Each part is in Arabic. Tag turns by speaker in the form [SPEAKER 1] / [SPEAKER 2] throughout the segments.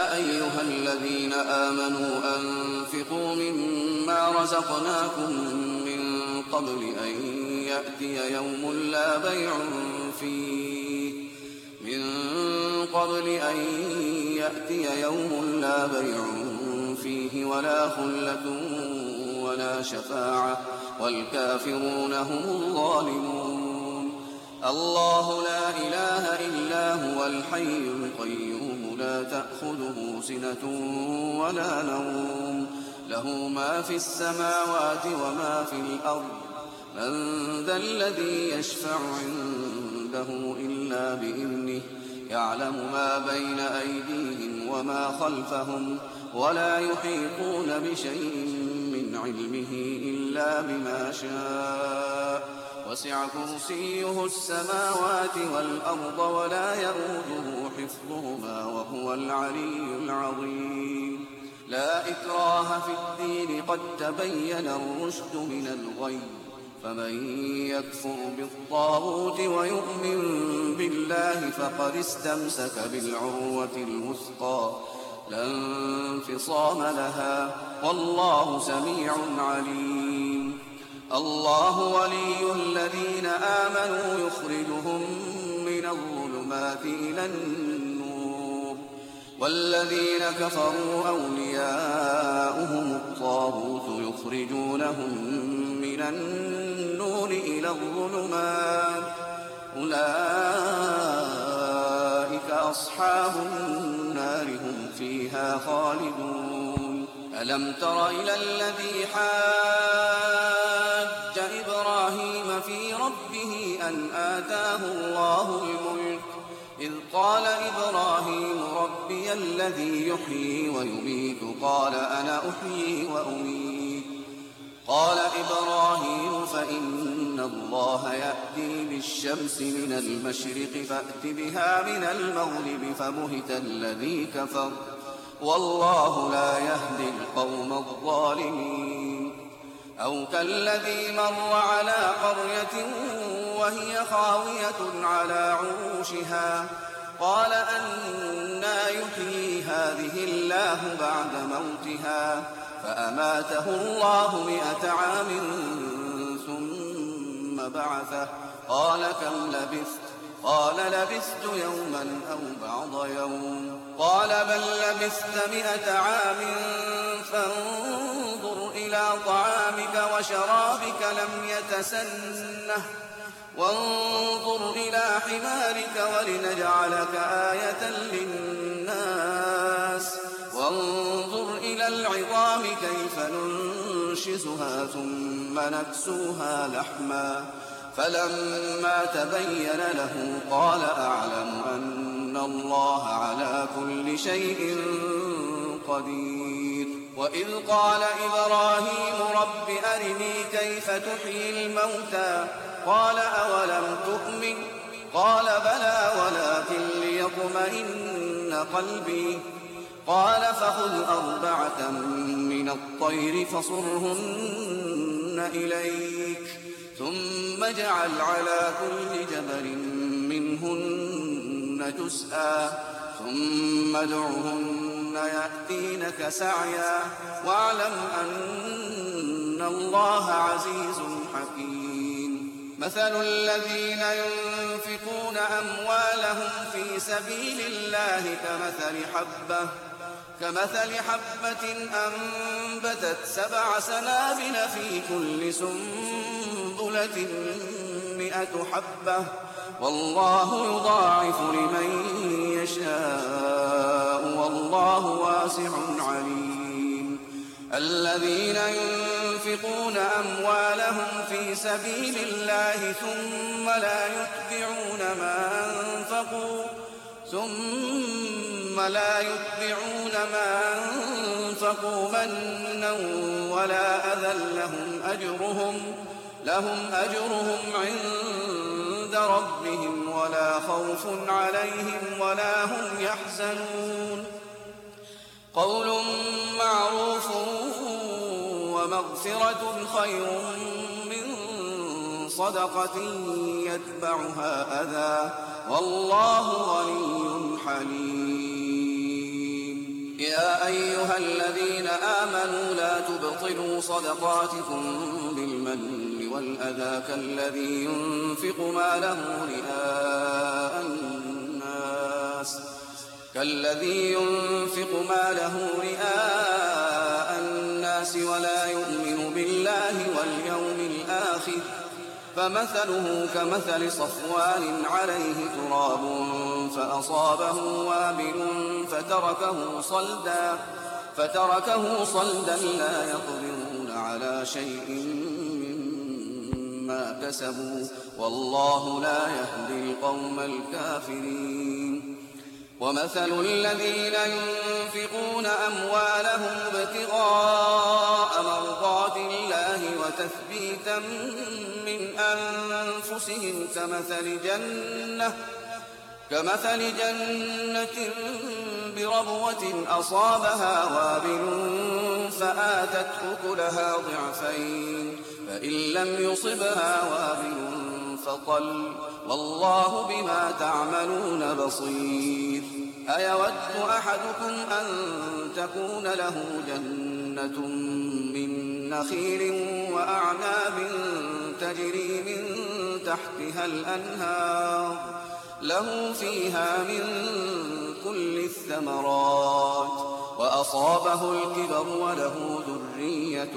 [SPEAKER 1] يا أيها الذين آمنوا أنفقوا مما رزقناكم من قبل أن يأتي يوم لا بيع فيه ولا خلة ولا شفاعة والكافرون هم الظالمون. الله لا إله إلا هو الحي القيوم لا تأخذه سنة ولا نوم له ما في السماوات وما في الأرض من ذا الذي يشفع عنده إلا بإذنه يعلم ما بين أيديهم وما خلفهم ولا يحيطون بشيء من علمه إلا بما شاء وسع كرسيه السماوات والأرض ولا يئوده حفظهما وهو العلي العظيم. لا إكراه في الدين قد تبين الرشد من الغي فمن يكفر بالطاغوت ويؤمن بالله فقد استمسك بالعروة الوثقى لا انفصام لها والله سميع عليم. الله ولي الذين آمنوا يخرجهم من الظلمات إلى النور والذين كفروا أولياؤهم الطاغوت يخرجونهم من النور إلى الظلمات أولئك أصحاب النار هم فيها خالدون. ألم تر إلى الذي حاج إبراهيم في ربه أن آتاه الله الملك إذ قال إبراهيم ربي الذي يحيي ويميت قال أنا أحيي وأميت قال إبراهيم فإن الله يأتي بالشمس من المشرق فأت بها من المغرب فبهت الذي كفر والله لا يهدي القوم الظالمين. أو كالذي مر على قرية وهي خاوية على عروشها قال أنى يحيي هذه الله بعد موتها فأماته الله 100 عام ثم بعثه قال كم لبثت قال لبثت يوما أو بعض يوم قال بل لبثت 100 عام فانظر إلى طعامك وشرابك لم يتسنه وانظر إلى حمارك ولنجعلك آية للناس وانظر إلى العظام كيف ننشزها ثم نكسوها لحما فلما تبين له قال أعلم أن الله على كل شيء قدير. وإذ قال إبراهيم رب أرني كيف تحيي الموتى قال أولم تؤمن قال بلى ولكن ليطمئن قلبي قال فخذ 4 من الطير فصرهن إليك ثم اجعل على كل جبل منهن جزءا ثم ادعهن يأتينك سعيا واعلم أن الله عزيز حكيم. مثل الذين ينفقون أموالهم في سبيل الله كمثل حبة أنبتت 7 سنابل في كل سنبلة 100 حبة والله يضاعف لمن يشاء والله واسع عليم. الذين ينفقون أموالهم في سبيل الله ثم لا يتبعون ما أنفقوا منا ولا أذى لهم أجرهم عند ربهم ولا خوف عليهم ولا هم يحزنون. قول معروف ومغفرة خير من صدقة يتبعها أذى والله غني حليم. يا أيها الذين آمنوا لا تبطلوا صدقاتكم بالمن والأذى كالذي ينفق ماله رئاء الناس ولا يؤمن بالله واليوم الآخر فمثله كمثل صفوان عليه تراب فأصابه وابل فتركه صلدا لا يقدرون على شيء مما كسبوا والله لا يهدي القوم الكافرين ومثل الذين ينفقون أموالهم ابتغاء مرضات الله وتثبيتا من أنفسهم كمثل جنة بربوة أصابها وابل فآتت أكلها ضعفين فإن لم يصبها وابل فطل والله بما تعملون بصير أيود أحدكم أن تكون له جنة من نخيل وأعناب تجري من تحتها الأنهار له فيها من كل الثمرات وأصابه الكبر وله ذرية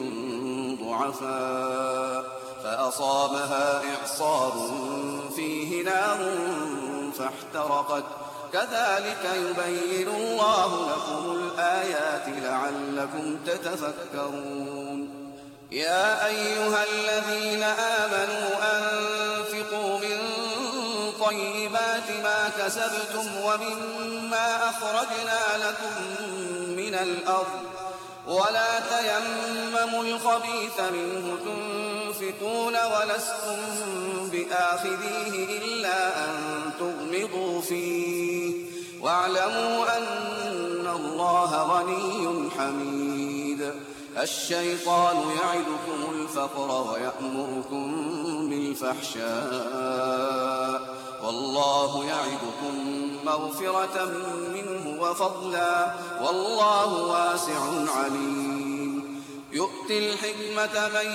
[SPEAKER 1] ضعفاء فأصابها إعصار فيه نار فاحترقت كذلك يبين الله لكم الآيات لعلكم تتفكرون يا أيها الذين آمنوا أنفقوا من طيبات ما كسبتم ومما أخرجنا لكم من الأرض ولا تيمموا الخبيث منه تنفقون ولستم بآخذيه إلا أن تغمضوا فيه واعلموا أن الله غني حميد الشيطان يعدكم الفقر ويأمركم بالفحشاء والله يعدكم مغفرة منه وفضلا والله واسع عليم يؤتي الحكمة من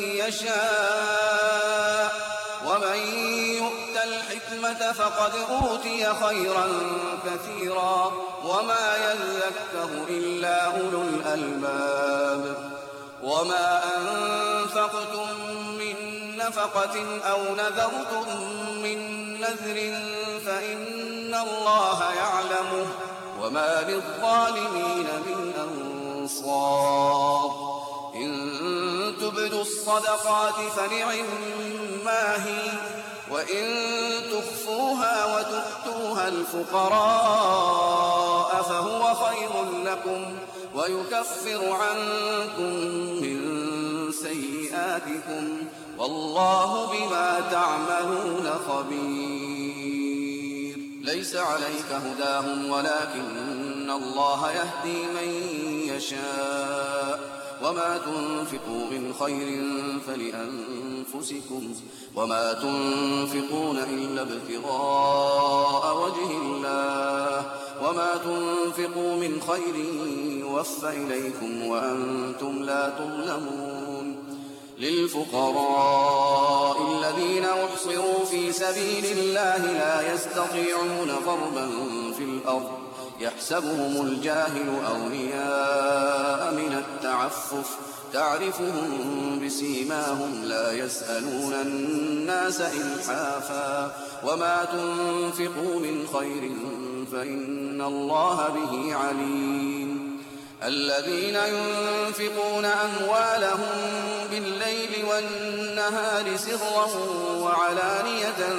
[SPEAKER 1] يشاء ومن يؤت الحكمة فقد أوتي خيرا كثيرا وما يذكر إلا أولو الألباب وما أنفقتم من نفقة أو نذرتم من نذر فإن الله يعلمه وما للظالمين من أنصار إن تبدوا الصدقات فنعما هي وإن تخفوها وتؤتوها الفقراء فهو خير لكم ويكفر عنكم من سيئاتكم والله بما تعملون خبير ليس عليك هداهم ولكن الله يهدي من يشاء وما تنفقوا من خير فلأنفسكم وما تنفقون إلا ابتغاء وجه الله وما تنفقوا من خير يوفى إليكم وأنتم لا تظلمون للفقراء الذين أحصروا في سبيل الله لا يستطيعون ضربا في الأرض يحسبهم الجاهل أغنياء من التعفف تعرفهم بسيماهم لا يسألون الناس إلحافا وما تنفقوا من خير فإن الله به عليم الذين ينفقون أموالهم بالليل والنهار سرا وعلانية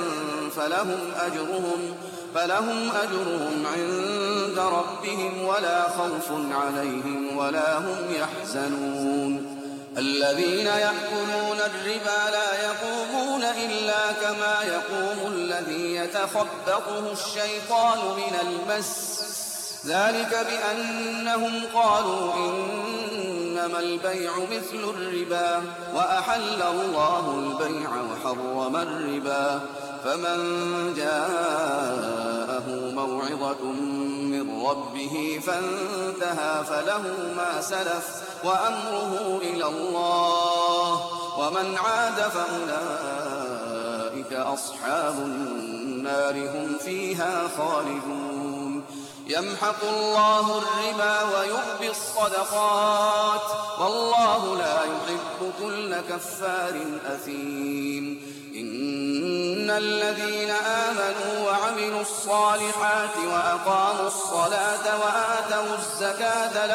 [SPEAKER 1] فلهم أجرهم عند ربهم ولا خوف عليهم ولا هم يحزنون الذين يأكلون الربا لا يقومون إلا كما يقوم الذي يتخبطه الشيطان من المس ذلك بأنهم قالوا إنما البيع مثل الربا وأحل الله البيع وحرم الربا فمن جاءه موعظة من ربه فانتهى فله ما سلف وأمره إلى الله، ومن عاد فأولئك أصحاب النار هم فيها خالدون. يمحق الله الربا ويربي الصدقات، والله لا يحب كل كفار أثيم. إن الذين آمنوا وعملوا الصالحات وأقاموا الصلاة وآتوا الزكاة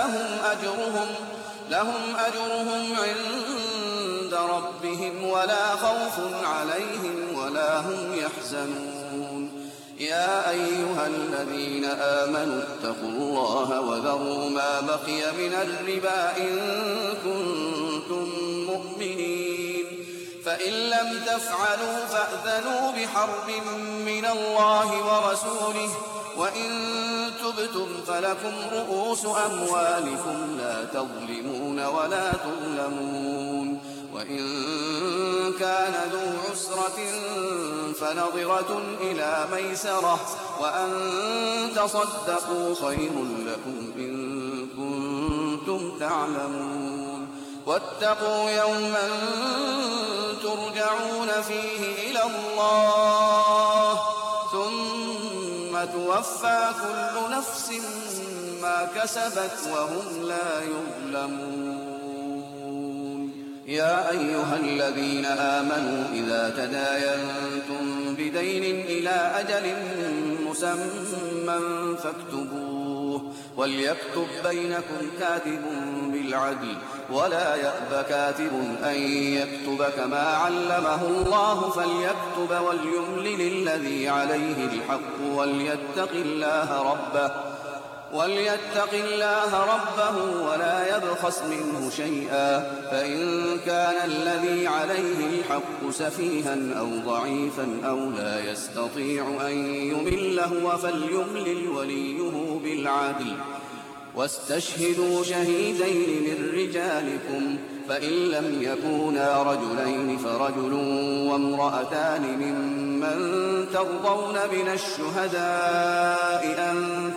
[SPEAKER 1] لهم أجرهم عند ربهم ولا خوف عليهم ولا هم يحزنون. يا أيها الذين آمنوا اتقوا الله وذروا ما بقي من الربا إن كنتم مؤمنين، فإن لم تفعلوا فأذنوا بحرب من الله ورسوله، وإن تبتم فلكم رؤوس أموالكم لا تظلمون ولا تظلمون. وإن كان ذو عسرة فنظرة إلى ميسرة، وأن تصدقوا خير لكم إن كنتم تعلمون. واتقوا يوما ترجعون فيه إلى الله ثم توفى كل نفس ما كسبت وهم لا يظلمون. يا أيها الذين آمنوا إذا تداينتم بدين إلى أجل مسمى فاكتبوه، وليكتب بينكم كاتب بالعدل، ولا يأب كاتب أن يكتب كما علمه الله فليكتب وليملل الذي عليه الحق وليتق الله ربه ولا يبخس منه شيئا، فإن كان الذي عليه الحق سفيها أو ضعيفا أو لا يستطيع أن يمل هو فليملل وليه بالعدل، واستشهدوا شهيدين من رجالكم، فإن لم يكونا رجلين فرجل وامرأتان ممن ترضون من الشهداء أن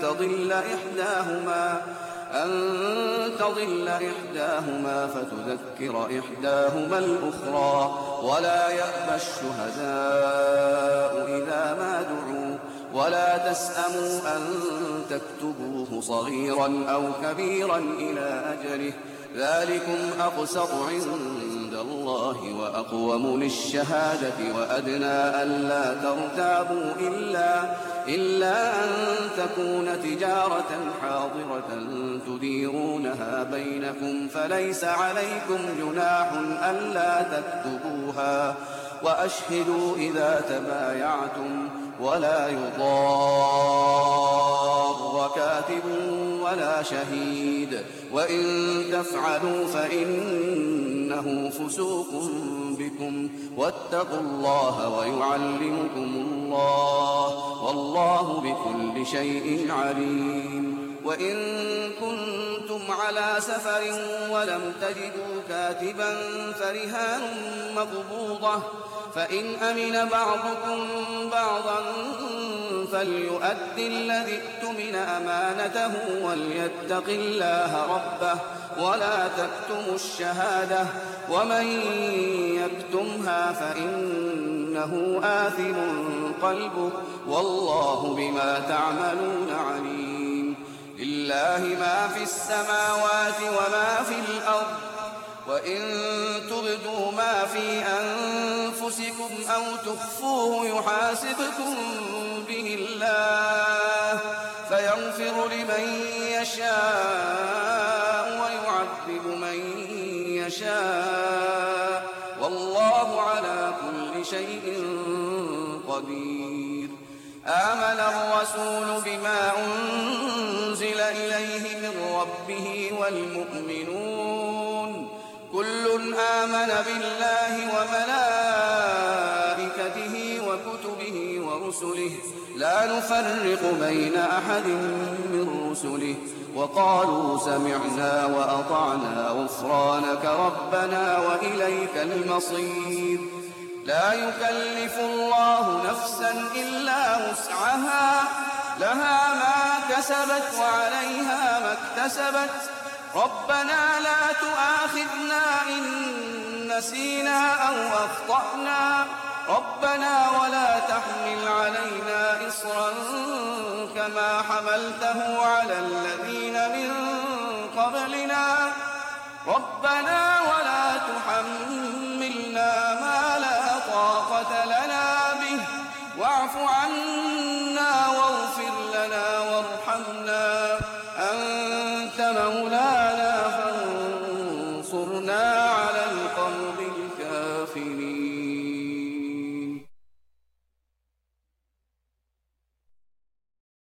[SPEAKER 1] تضل إحداهما فتذكر إحداهما الأخرى، ولا يأبى الشهداء إذا ما دعوا، ولا تسأموا أن تكتبوه صغيرا أو كبيرا إلى أجله، ذلكم أقسط عند الله وأقوم للشهادة وأدنى ألا ترتابوا إلا أن تكون تجارة حاضرة تديرونها بينكم، فليس عليكم جناح ألا تكتبوها، وأشهدوا إذا تبايعتم، ولا يضار كاتب ولا شهيد، وإن تفعلوا فإنه فسوق بكم، واتقوا الله ويعلمكم الله، والله بكل شيء عليم. وإن كنتم على سفر ولم تجدوا كاتبا فرهان مقبوضة، فإن أمن بعضكم بعضا فليؤد الذي اؤتمن أمانته وليتق الله ربه، ولا تكتموا الشهادة، ومن يكتمها فإنه آثم قلبه، والله بما تعملون عليم. لله ما في السماوات وما في الأرض، وإن تبدوا ما في أنفسكم أو تخفوه يحاسبكم به الله، فيغفر لمن يشاء ويعذب من يشاء، والله على كل شيء قدير. آمن الرسول بما أنزل إليه من ربه والمؤمنون كل آمن بالله وملائكته وكتبه ورسله لا نفرق بين أحد من رسله، وقالوا سمعنا وأطعنا غفرانك ربنا وإليك المصير. لا يكلف الله نفسا إلا وسعها لها ما كسبت وعليها ما اكتسبت ربنا لا تؤاخذنا إن نسينا أو أخطأنا ربنا ولا تحمل علينا إصرا كما حملته على الذين من قبلنا ربنا